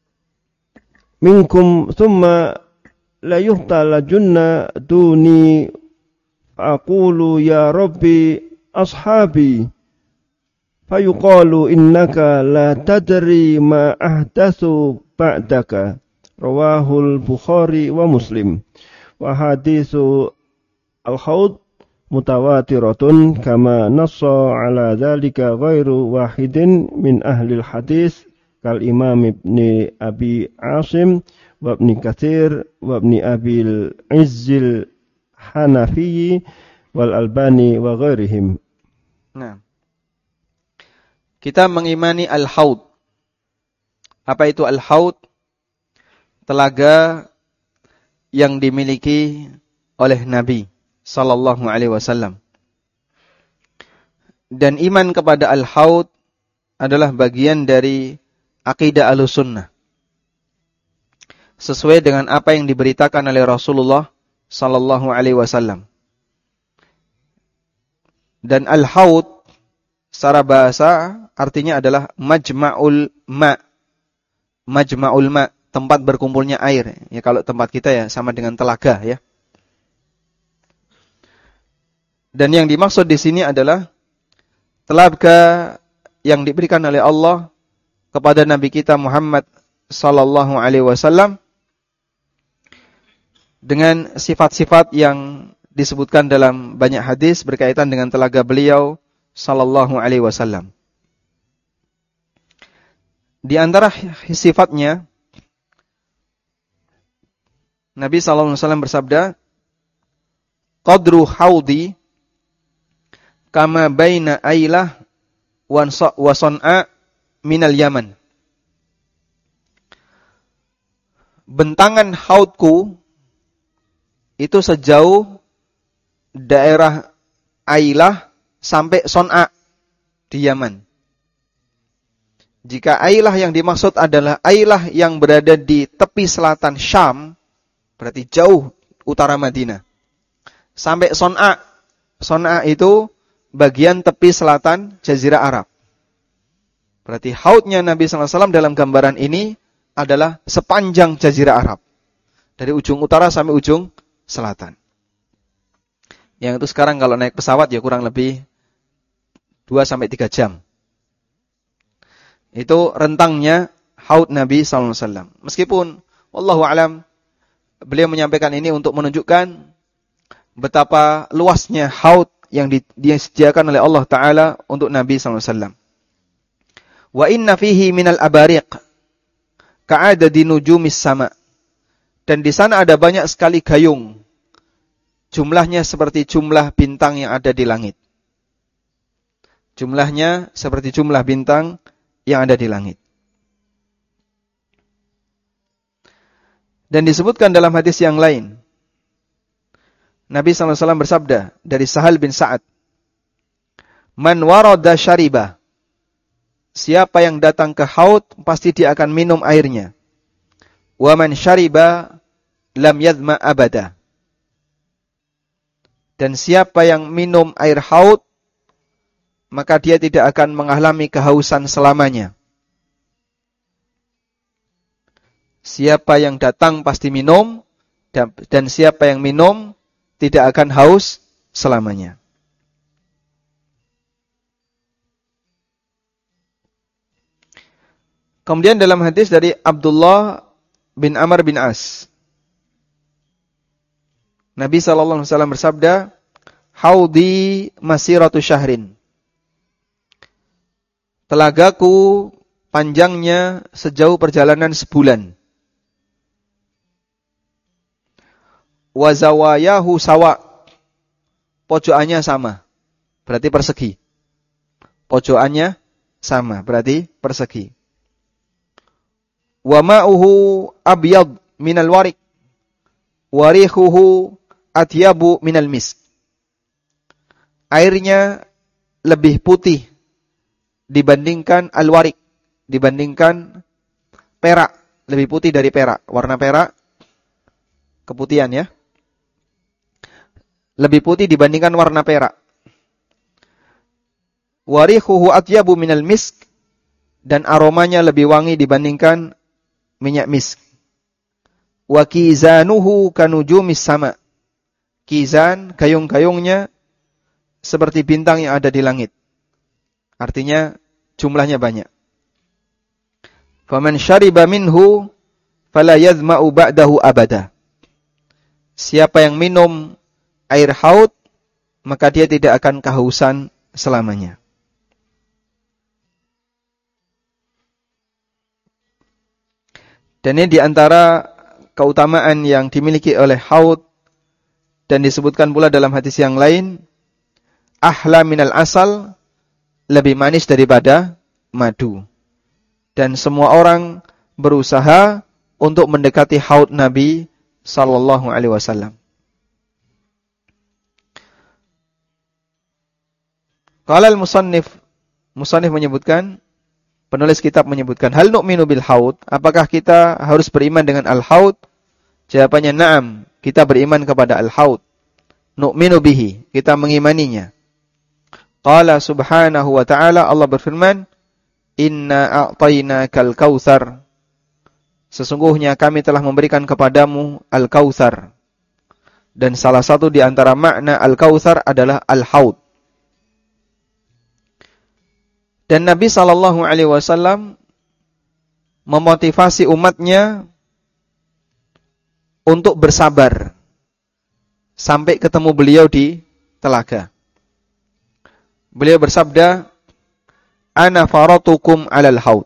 minkum thumma la yuhtalajunna duni aqulu ya rabbi ashabi fayuqalu innaka la tadri ma ahdatsu ba'daka. Rawahul Bukhari wa Muslim. Wa haditsu al-haud mutawatiratun kama nassa ala dzalika ghairu wahidin min ahli al-hadis kal Imam Ibni Abi Asim wa Ibni Katsir wa Ibni Abil Izzil Hanafi wal Albani wa ghairihim. Nah, kita mengimani al-haud. Apa itu al-haud? Telaga yang dimiliki oleh Nabi sallallahu alaihi wasallam. Dan iman kepada al-haud adalah bagian dari akidah Ahlussunnah. Sesuai dengan apa yang diberitakan oleh Rasulullah sallallahu alaihi wasallam. Dan al-haud secara bahasa artinya adalah majma'ul ma. Majma'ul ma, tempat berkumpulnya air. Ya kalau tempat kita ya sama dengan telaga ya. Dan yang dimaksud di sini adalah telaga yang diberikan oleh Allah kepada Nabi kita Muhammad sallallahu alaihi wasallam dengan sifat-sifat yang disebutkan dalam banyak hadis berkaitan dengan telaga beliau sallallahu alaihi wasallam. Di antara sifatnya Nabi sallallahu alaihi wasallam bersabda, "Qadru haudi kama baina Ailah wa San'a minal Yaman." Bentangan haudku itu sejauh daerah Ailah sampai San'a di Yaman. Jika Ailah yang dimaksud adalah Ailah yang berada di tepi selatan Syam, berarti jauh utara Madinah. Sampai San'a. San'a itu bagian tepi selatan Jazirah Arab. Berarti haudnya Nabi sallallahu alaihi wasallam dalam gambaran ini adalah sepanjang Jazirah Arab. Dari ujung utara sampai ujung selatan. Yang itu sekarang kalau naik pesawat ya kurang lebih dua sampai tiga jam. Itu rentangnya haud Nabi sallallahu alaihi wasallam. Meskipun wallahu alam beliau menyampaikan ini untuk menunjukkan betapa luasnya haud yang disediakan oleh Allah Ta'ala untuk Nabi sallallahu alaihi wasallam. Wa inna fihi minal abariq ka'adadi nujumis sama. Dan di sana ada banyak sekali gayung. Jumlahnya seperti jumlah bintang yang ada di langit. Jumlahnya seperti jumlah bintang yang ada di langit. Dan disebutkan dalam hadis yang lain, Nabi sallallahu alaihi wasallam bersabda dari Sahal bin Sa'ad, "Man warada syariba." Siapa yang datang ke haud pasti dia akan minum airnya. "Wa man syariba lam yadhma abada." Dan siapa yang minum air haud maka dia tidak akan mengalami kehausan selamanya. Siapa yang datang pasti minum, dan, dan siapa yang minum tidak akan haus selamanya. Kemudian dalam hadis dari Abdullah bin Amr bin As. Nabi sallallahu alaihi wasallam bersabda, "Haudi masiratu syahrin." Telagaku panjangnya sejauh perjalanan sebulan. Wa zawayahu sawa. Pojokannya sama. Berarti persegi. Pojokannya sama, berarti persegi. Wa ma'uhu abyad minal warik. Warihuhu atyabu minal misk. Airnya lebih putih dibandingkan al-warik, dibandingkan perak, lebih putih dari perak. Warna perak keputihan ya. Lebih putih dibandingkan warna perak. Warihuhu atyabu minal misk, dan aromanya lebih wangi dibandingkan minyak misk. Wa kizanuhu kanujumis sama. Kizan, kayung-kayungnya seperti bintang yang ada di langit. Artinya jumlahnya banyak. Faman syariba minhu fala yazma'u ba'dahu abada. Siapa yang minum air haud, maka dia tidak akan kehausan selamanya. Dan ini diantara keutamaan yang dimiliki oleh haud, dan disebutkan pula dalam hadis yang lain, ahla minal asal, lebih manis daripada madu. Dan semua orang berusaha untuk mendekati haud Nabi sallallahu alaihi wasallam. Qala al-musannif, musannif menyebutkan, penulis kitab menyebutkan, hal nu'minu bil haud, apakah kita harus beriman dengan al-haud? Jawabannya na'am, kita beriman kepada al-haud. Nu'minu bihi, kita mengimaninya. Qala subhanahu wa ta'ala, Allah berfirman, inna a'tainakal kautsar. Sesungguhnya kami telah memberikan kepadamu al-kautsar. Dan salah satu di antara makna al-kautsar adalah al-haud. Dan Nabi sallallahu alaihi wasallam memotivasi umatnya untuk bersabar sampai ketemu beliau di telaga. Beliau bersabda, ana faratukum alal haud.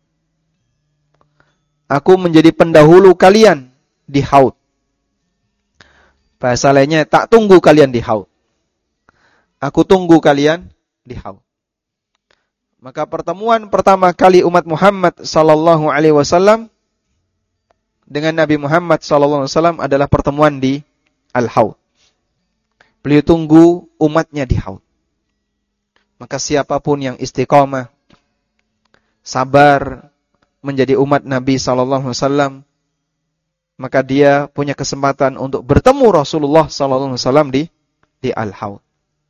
Aku menjadi pendahulu kalian di haud. Bahasa lainnya, tak tunggu kalian di haud. Aku tunggu kalian di haud. Maka pertemuan pertama kali umat Muhammad sallallahu alaihi wasallam dengan Nabi Muhammad sallallahu alaihi wasallam adalah pertemuan di Al-Haud. Beliau tunggu umatnya di haud. Maka siapapun yang istiqamah, sabar menjadi umat Nabi sallallahu alaihi wasallam, maka dia punya kesempatan untuk bertemu Rasulullah sallallahu alaihi wasallam di di Al-Haud.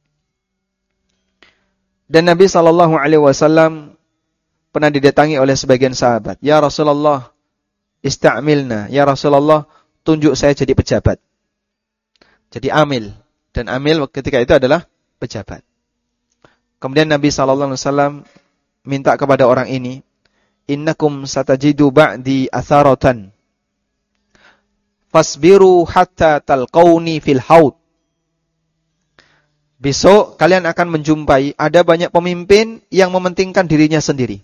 Dan Nabi sallallahu alaihi wasallam pernah didatangi oleh sebagian sahabat. Ya Rasulullah, ista'milna. Ya Rasulullah, tunjuk saya jadi pejabat. Jadi amil. Dan amil ketika itu adalah pejabat. Kemudian Nabi sallallahu alaihi wasallam minta kepada orang ini, innakum satajidu ba'di atharatan. Fasbiru hatta talqauni fil haud. Besok kalian akan menjumpai ada banyak pemimpin yang mementingkan dirinya sendiri.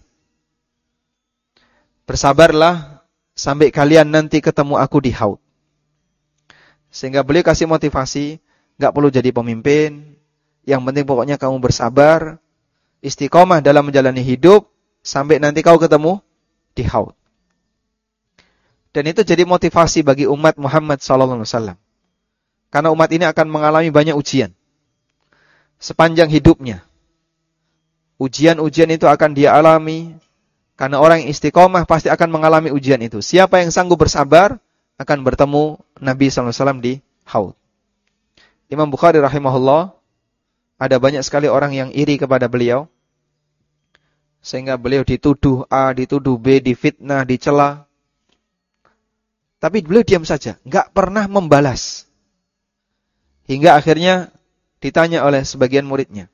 Bersabarlah sampai kalian nanti ketemu aku di haud. Sehingga beliau kasih motivasi, enggak perlu jadi pemimpin, yang penting pokoknya kamu bersabar, istiqomah dalam menjalani hidup sampai nanti kau ketemu di haud. Dan itu jadi motivasi bagi umat Muhammad sallallahu alaihi wasallam. Karena umat ini akan mengalami banyak ujian sepanjang hidupnya. Ujian-ujian itu akan dia alami, karena orang yang istiqomah pasti akan mengalami ujian itu. Siapa yang sanggup bersabar akan bertemu Nabi sallallahu alaihi wasallam di haud. Imam Bukhari rahimahullah, ada banyak sekali orang yang iri kepada beliau, sehingga beliau dituduh A, dituduh B, difitnah, dicela. Tapi beliau diam saja, enggak pernah membalas. Hingga akhirnya ditanya oleh sebagian muridnya,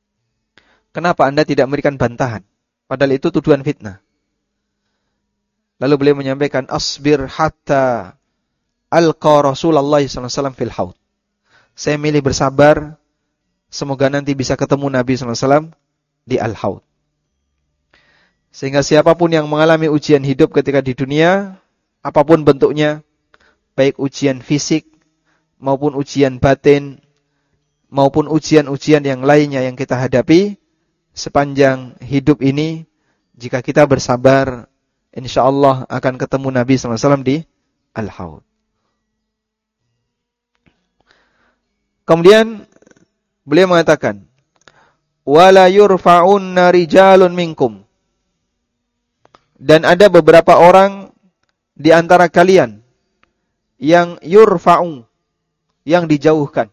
kenapa Anda tidak memberikan bantahan? Padahal itu tuduhan fitnah. Lalu beliau menyampaikan, asbir hatta alqa Rasulullah sallallahu alaihi wasallam fil haud. Saya milih bersabar, semoga nanti bisa ketemu Nabi sallallahu alaihi wasallam di al-haud. Sehingga siapapun yang mengalami ujian hidup ketika di dunia, apapun bentuknya, baik ujian fisik, maupun ujian batin, maupun ujian-ujian yang lainnya yang kita hadapi, sepanjang hidup ini, jika kita bersabar, insyaallah akan ketemu Nabi sallallahu alaihi wasallam di al-haud. Kemudian beliau mengatakan, wala yurfa'unna rijalun minkum. Dan ada beberapa orang di antara kalian yang yurfa'u, yang dijauhkan.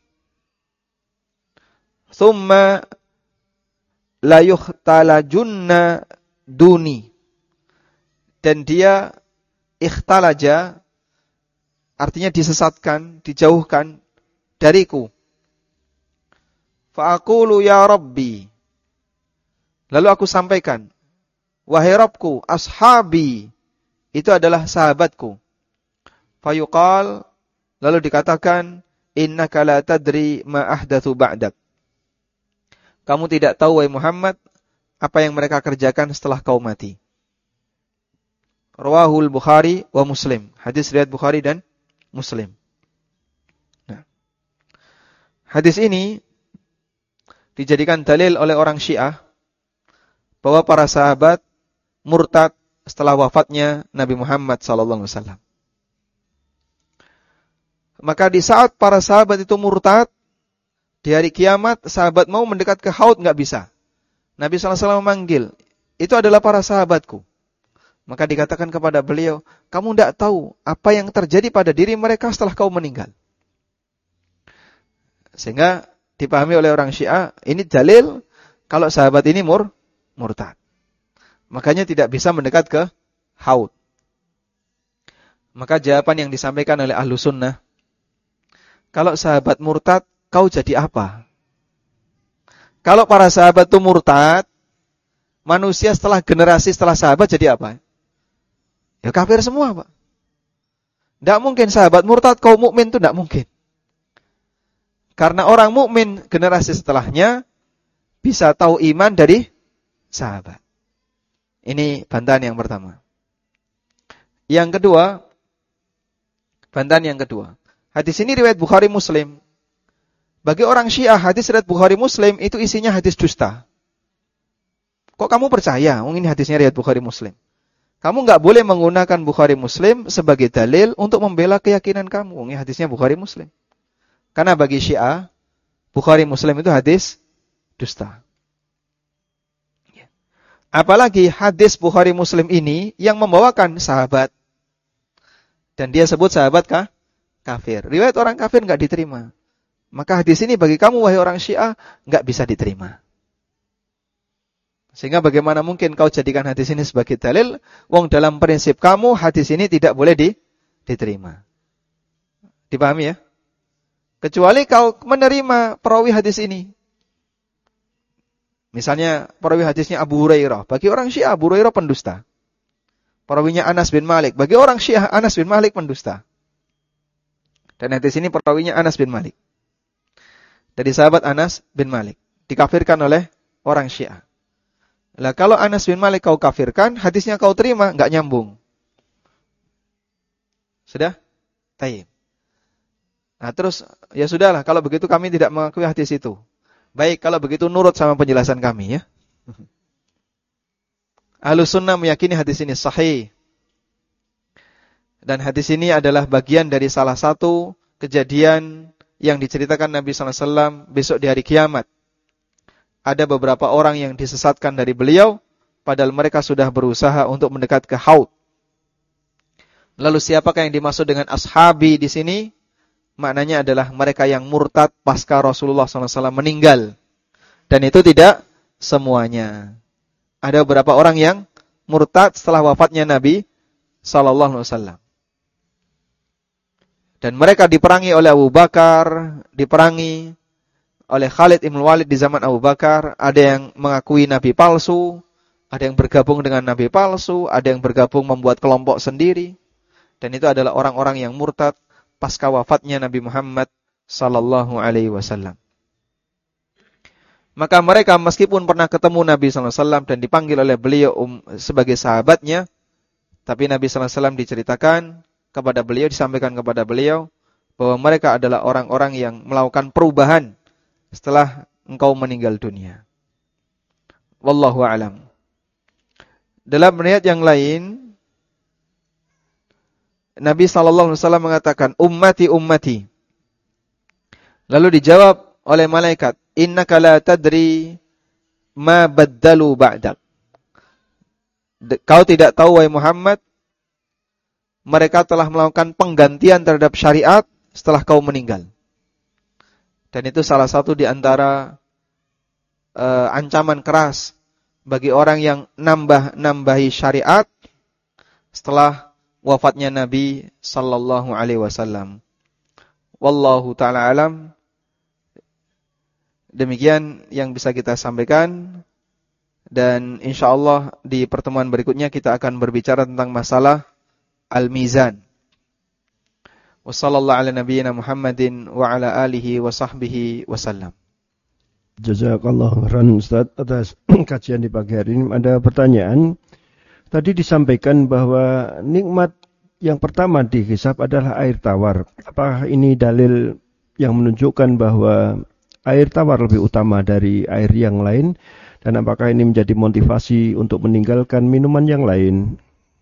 Thumma la yukhtalajunna duni. Dan dia ikhtalaja, artinya disesatkan, dijauhkan dariku. Fa'aqulu ya Rabbi. Lalu aku sampaikan, wahai Rabbku, ashabi, itu adalah sahabatku. Fayuqal, lalu dikatakan, innaka la tadri ma ahdatsu ba'dak. Kamu tidak tahu, wahai Muhammad, apa yang mereka kerjakan setelah kau mati. Rawahul Bukhari wa Muslim. Hadis riwayat Bukhari dan Muslim. Nah, hadis ini dijadikan dalil oleh orang Syiah bahwa para sahabat murtad setelah wafatnya Nabi Muhammad sallallahu alaihi wasallam. Maka di saat para sahabat itu murtad, di hari kiamat sahabat mau mendekat ke haud enggak bisa. Nabi sallallahu alaihi wasallam memanggil, itu adalah para sahabatku. Maka dikatakan kepada beliau, kamu tidak tahu apa yang terjadi pada diri mereka setelah kau meninggal. Sehingga dipahami oleh orang Syiah, ini dalil kalau sahabat ini mur, murtad. Makanya tidak bisa mendekat ke haud. Maka jawaban yang disampaikan oleh ahlu sunnah, kalau sahabat murtad, kau jadi apa? Kalau para sahabat itu murtad, manusia setelah generasi setelah sahabat jadi apa? Ya kafir semua, Pak. Tidak mungkin sahabat murtad kaum mukmin itu tidak mungkin. Karena orang mukmin generasi setelahnya bisa tahu iman dari sahabat. Ini bantahan yang pertama. Yang kedua, bantahan yang kedua. Hadis ini riwayat Bukhari Muslim. Bagi orang Syiah, hadis riwayat Bukhari Muslim itu isinya hadis dusta. Kok kamu percaya? Oh, ini hadisnya riwayat Bukhari Muslim. Kamu enggak boleh menggunakan Bukhari Muslim sebagai dalil untuk membela keyakinan kamu. Oh, ini hadisnya Bukhari Muslim. Karena bagi Syiah, Bukhari Muslim itu hadis dusta. Apalagi hadis Bukhari Muslim ini yang membawakan sahabat. Dan dia sebut sahabat kah? Kafir. Riwayat orang kafir enggak diterima. Maka hadis ini bagi kamu, wahai orang Syiah, enggak bisa diterima. Sehingga bagaimana mungkin kau jadikan hadis ini sebagai dalil? Wong dalam prinsip kamu, hadis ini tidak boleh di, diterima. Dipahami ya? Kecuali kau menerima perawi hadis ini. Misalnya perawi hadisnya Abu Hurairah. Bagi orang Syiah, Abu Hurairah pendusta. Perawinya Anas bin Malik. Bagi orang Syiah, Anas bin Malik pendusta. Dan hadis ini perawinya Anas bin Malik. Dari sahabat Anas bin Malik. Dikafirkan oleh orang Syiah. Lah kalau Anas bin Malik kau kafirkan, hadisnya kau terima, enggak nyambung. Sudah? Tayyib. Nah terus, ya sudahlah, kalau begitu kami tidak mengakui hadis itu. Baik, kalau begitu nurut sama penjelasan kami ya. Ahlus sunnah meyakini hadis ini sahih. Dan hadis ini adalah bagian dari salah satu kejadian yang diceritakan Nabi sallallahu alaihi wasallam besok di hari kiamat. Ada beberapa orang yang disesatkan dari beliau, padahal mereka sudah berusaha untuk mendekat ke haud. Lalu siapakah yang dimaksud dengan ashabi di sini? Maknanya adalah mereka yang murtad pasca Rasulullah sallallahu alaihi wasallam meninggal. Dan itu tidak semuanya. Ada beberapa orang yang murtad setelah wafatnya Nabi sallallahu alaihi wasallam. Dan mereka diperangi oleh Abu Bakar, diperangi oleh Khalid ibn Walid di zaman Abu Bakar. Ada yang mengakui Nabi palsu, ada yang bergabung dengan nabi palsu, ada yang bergabung membuat kelompok sendiri. Dan itu adalah orang-orang yang murtad pasca wafatnya Nabi Muhammad sallallahu alaihi wasallam. Maka mereka meskipun pernah ketemu Nabi sallallahu alaihi wasallam dan dipanggil oleh beliau um, sebagai sahabatnya, tapi Nabi sallallahu alaihi wasallam diceritakan kepada beliau, disampaikan kepada beliau bahwa mereka adalah orang-orang yang melakukan perubahan setelah engkau meninggal dunia. Wallahu a'lam. Dalam riwayat yang lain, Nabi sallallahu alaihi wasallam mengatakan, "Ummati ummati." Lalu dijawab oleh malaikat, "Innaka la tadri ma baddalu ba'dak." Kau tidak tahu wahai Muhammad, mereka telah melakukan penggantian terhadap syariat setelah kau meninggal. Dan itu salah satu di antara uh, ancaman keras bagi orang yang nambah-nambahi syariat setelah wafatnya Nabi sallallahu alaihi wasallam. Wallahu taala alam. Demikian yang bisa kita sampaikan, dan insyaallah di pertemuan berikutnya kita akan berbicara tentang masalah al-mizan. Wassallallahu ala nabiyyina Muhammadin wa ala alihi wa sahbihi wasallam. Jazakallah khairan Ustaz atas kajian di pagi hari ini. Ada pertanyaan. Tadi disampaikan bahwa nikmat yang pertama dihisab adalah air tawar. Apakah ini dalil yang menunjukkan bahwa air tawar lebih utama dari air yang lain? Dan apakah ini menjadi motivasi untuk meninggalkan minuman yang lain?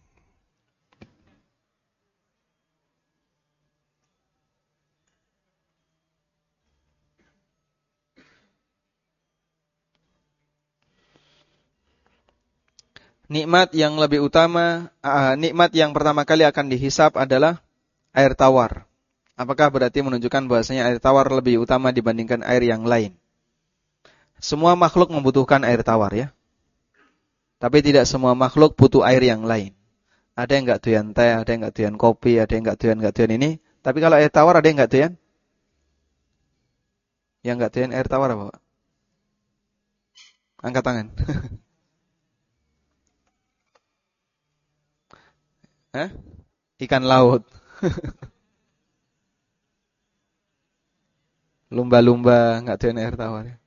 Nikmat yang lebih utama, uh, nikmat yang pertama kali akan dihisab adalah air tawar. Apakah berarti menunjukkan bahwasanya air tawar lebih utama dibandingkan air yang lain? Semua makhluk membutuhkan air tawar ya. Tapi tidak semua makhluk butuh air yang lain. Ada yang enggak doyan teh, ada yang enggak doyan kopi, ada yang enggak doyan enggak doyan ini. Tapi kalau air tawar ada yang enggak doyan? Yang enggak doyan air tawar apa, Pak? Angkat tangan. Hah? Ikan laut. Lumba-lumba enggak doyan air tawar ya.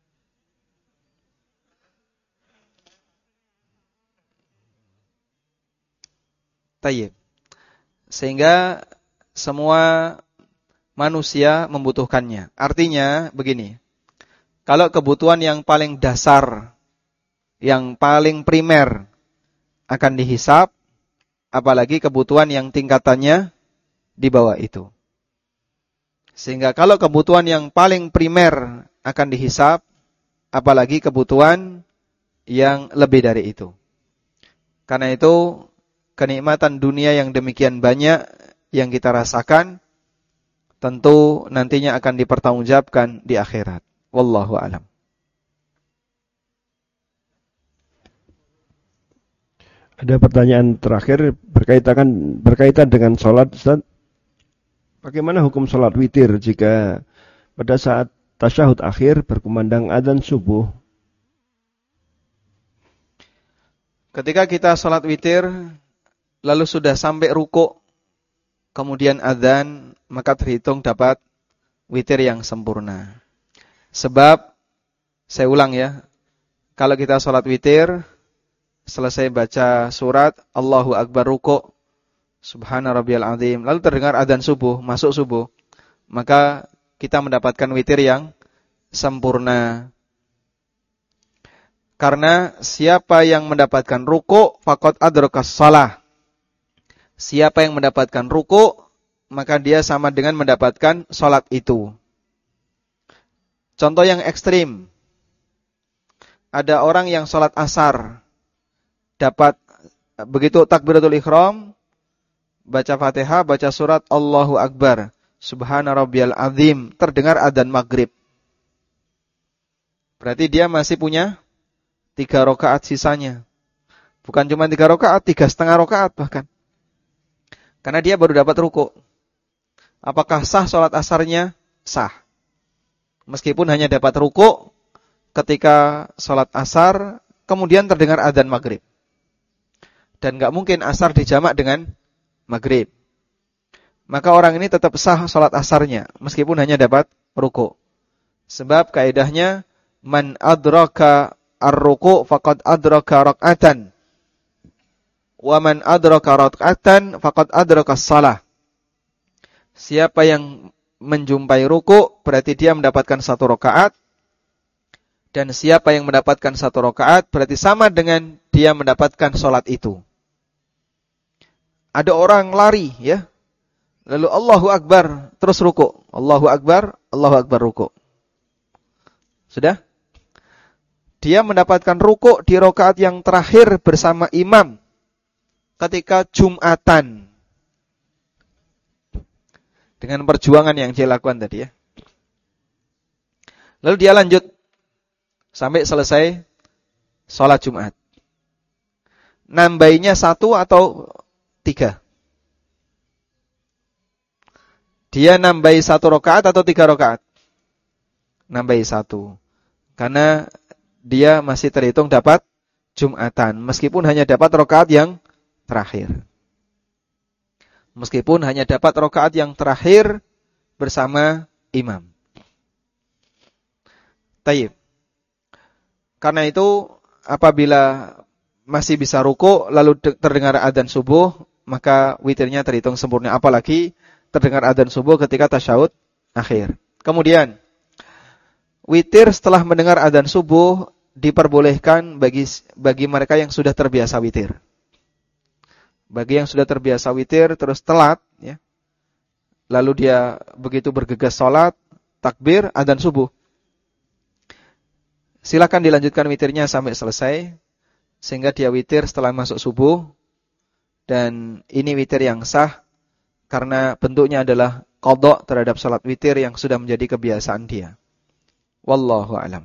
Tayyib. Sehingga semua manusia membutuhkannya. Artinya begini. Kalau kebutuhan yang paling dasar, yang paling primer akan dihisab, apalagi kebutuhan yang tingkatannya di bawah itu. Sehingga kalau kebutuhan yang paling primer akan dihisab, apalagi kebutuhan yang lebih dari itu. Karena itu, kenikmatan dunia yang demikian banyak yang kita rasakan, tentu nantinya akan dipertanggungjawabkan di akhirat. Wallahu a'lam. Ada pertanyaan terakhir berkaitan berkaitan dengan sholat, Ustaz. Bagaimana hukum sholat witir jika pada saat tasyahud akhir berkumandang adzan subuh? Ketika kita sholat witir, lalu sudah sampai ruku', kemudian adzan, maka terhitung dapat witir yang sempurna. Sebab, saya ulang ya, kalau kita sholat witir, selesai baca surat Allahu Akbar ruku', Subhana rabbiyal azim, lalu terdengar adzan subuh, masuk subuh, maka kita mendapatkan witir yang sempurna. Karena siapa yang mendapatkan ruku' faqad adrakas shalah. Siapa yang mendapatkan ruku', maka dia sama dengan mendapatkan salat itu. Contoh yang ekstrim. Ada orang yang salat asar, dapat begitu takbiratul ihram, baca Fatihah, baca surat Allahu Akbar, Subhana rabbiyal azim, terdengar adzan maghrib. Berarti dia masih punya tiga rakaat sisanya. Bukan cuma tiga rakaat, tiga setengah rakaat bahkan. Karena dia baru dapat ruku'. Apakah sah salat asarnya? Sah. Meskipun hanya dapat ruku' ketika salat asar, kemudian terdengar adzan maghrib. Dan enggak mungkin asar dijamak dengan maghrib. Maka orang ini tetap sah salat asarnya meskipun hanya dapat ruku'. Sebab kaidahnya man adraka ar-ruku' faqad adraka rak'atan. Wa man adraka rak'atan faqad adraka shalah. Siapa yang menjumpai ruku' berarti dia mendapatkan satu rakaat. Dan siapa yang mendapatkan satu rakaat berarti sama dengan dia mendapatkan salat itu. Ada orang lari ya. Lalu Allahu Akbar terus ruku'. Allahu Akbar, Allahu Akbar ruku'. Sudah? Dia mendapatkan ruku' di rakaat yang terakhir bersama imam ketika Jumatan. Dengan perjuangan yang dia lakukan tadi ya. Lalu dia lanjut sampai selesai sholat Jumat. Nambainya satu atau tiga? Dia nambahi satu rakaat atau tiga rakaat? Nambahi satu. Karena dia masih terhitung dapat Jumatan. Meskipun hanya dapat rakaat yang terakhir. Meskipun hanya dapat rakaat yang terakhir bersama imam. Tayyib. Karena itu apabila masih bisa ruku lalu terdengar adzan subuh, maka witirnya terhitung sempurna. Apalagi terdengar adzan subuh ketika tasyahud akhir. Kemudian witir setelah mendengar adzan subuh diperbolehkan bagi bagi mereka yang sudah terbiasa witir. Bagi yang sudah terbiasa witir terus telat ya. Lalu dia begitu bergegas salat, takbir, adzan subuh. Silakan dilanjutkan witirnya sampai selesai sehingga dia witir setelah masuk subuh. Dan ini witir yang sah karena bentuknya adalah qadha terhadap salat witir yang sudah menjadi kebiasaan dia. Wallahu a'lam.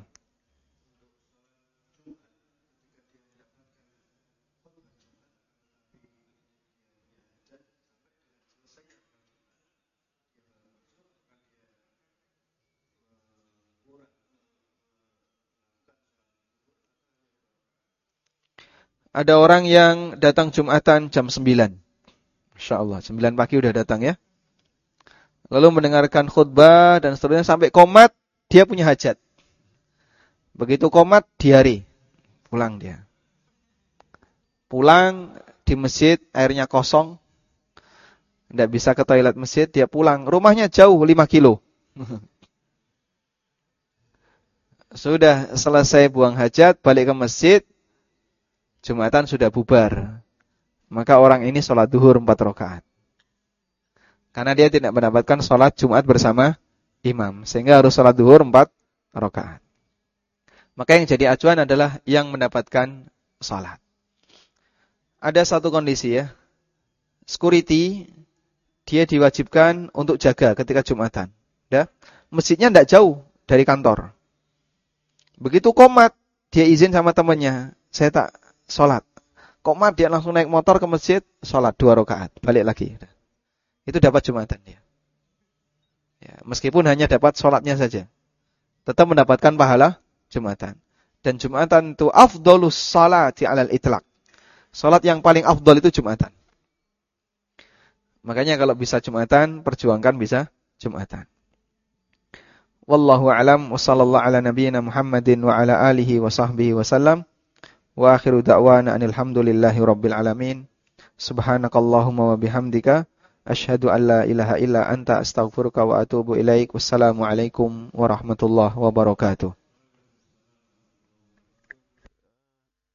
Ada orang yang datang Jumatan jam sembilan. Masya Allah, sembilan pagi udah datang ya. Lalu mendengarkan khutbah dan seterusnya sampai qomat, dia punya hajat. Begitu qomat, diare. Pulang dia. Pulang di masjid, airnya kosong. Tidak bisa ke toilet masjid, dia pulang. Rumahnya jauh, lima kilo. Sudah selesai buang hajat, balik ke masjid. Jumatan sudah bubar. Maka orang ini sholat duhur empat rakaat. Karena dia tidak mendapatkan sholat Jumat bersama imam. Sehingga harus sholat duhur empat rakaat. Maka yang jadi acuan adalah yang mendapatkan sholat. Ada satu kondisi ya. Security, dia diwajibkan untuk jaga ketika Jumatan. Ya. Masjidnya tidak jauh dari kantor. Begitu qomat, dia izin sama temannya. Saya tak sholat. Qomat dia langsung naik motor ke masjid, sholat dua rakaat, balik lagi. Itu dapat Jumatan dia. Ya, meskipun hanya dapat sholatnya saja, tetap mendapatkan pahala Jumatan. Dan Jumatan itu afdolus salati alal itlaq. Sholat yang paling afdol itu Jumatan. Makanya kalau bisa Jumatan, perjuangkan bisa Jumatan. Wallahu a'lam wa sallallahu ala nabiyyina Muhammadin wa ala alihi wa sahbihi wa sallam. Wa akhiru da'wana anil hamdulillahi rabbil alamin. Subhanakallahumma wa bihamdika asyhadu an la ilaha illa anta astaghfiruka wa atubu ilaik. Wassalamu alaikum warahmatullahi wabarakatuh.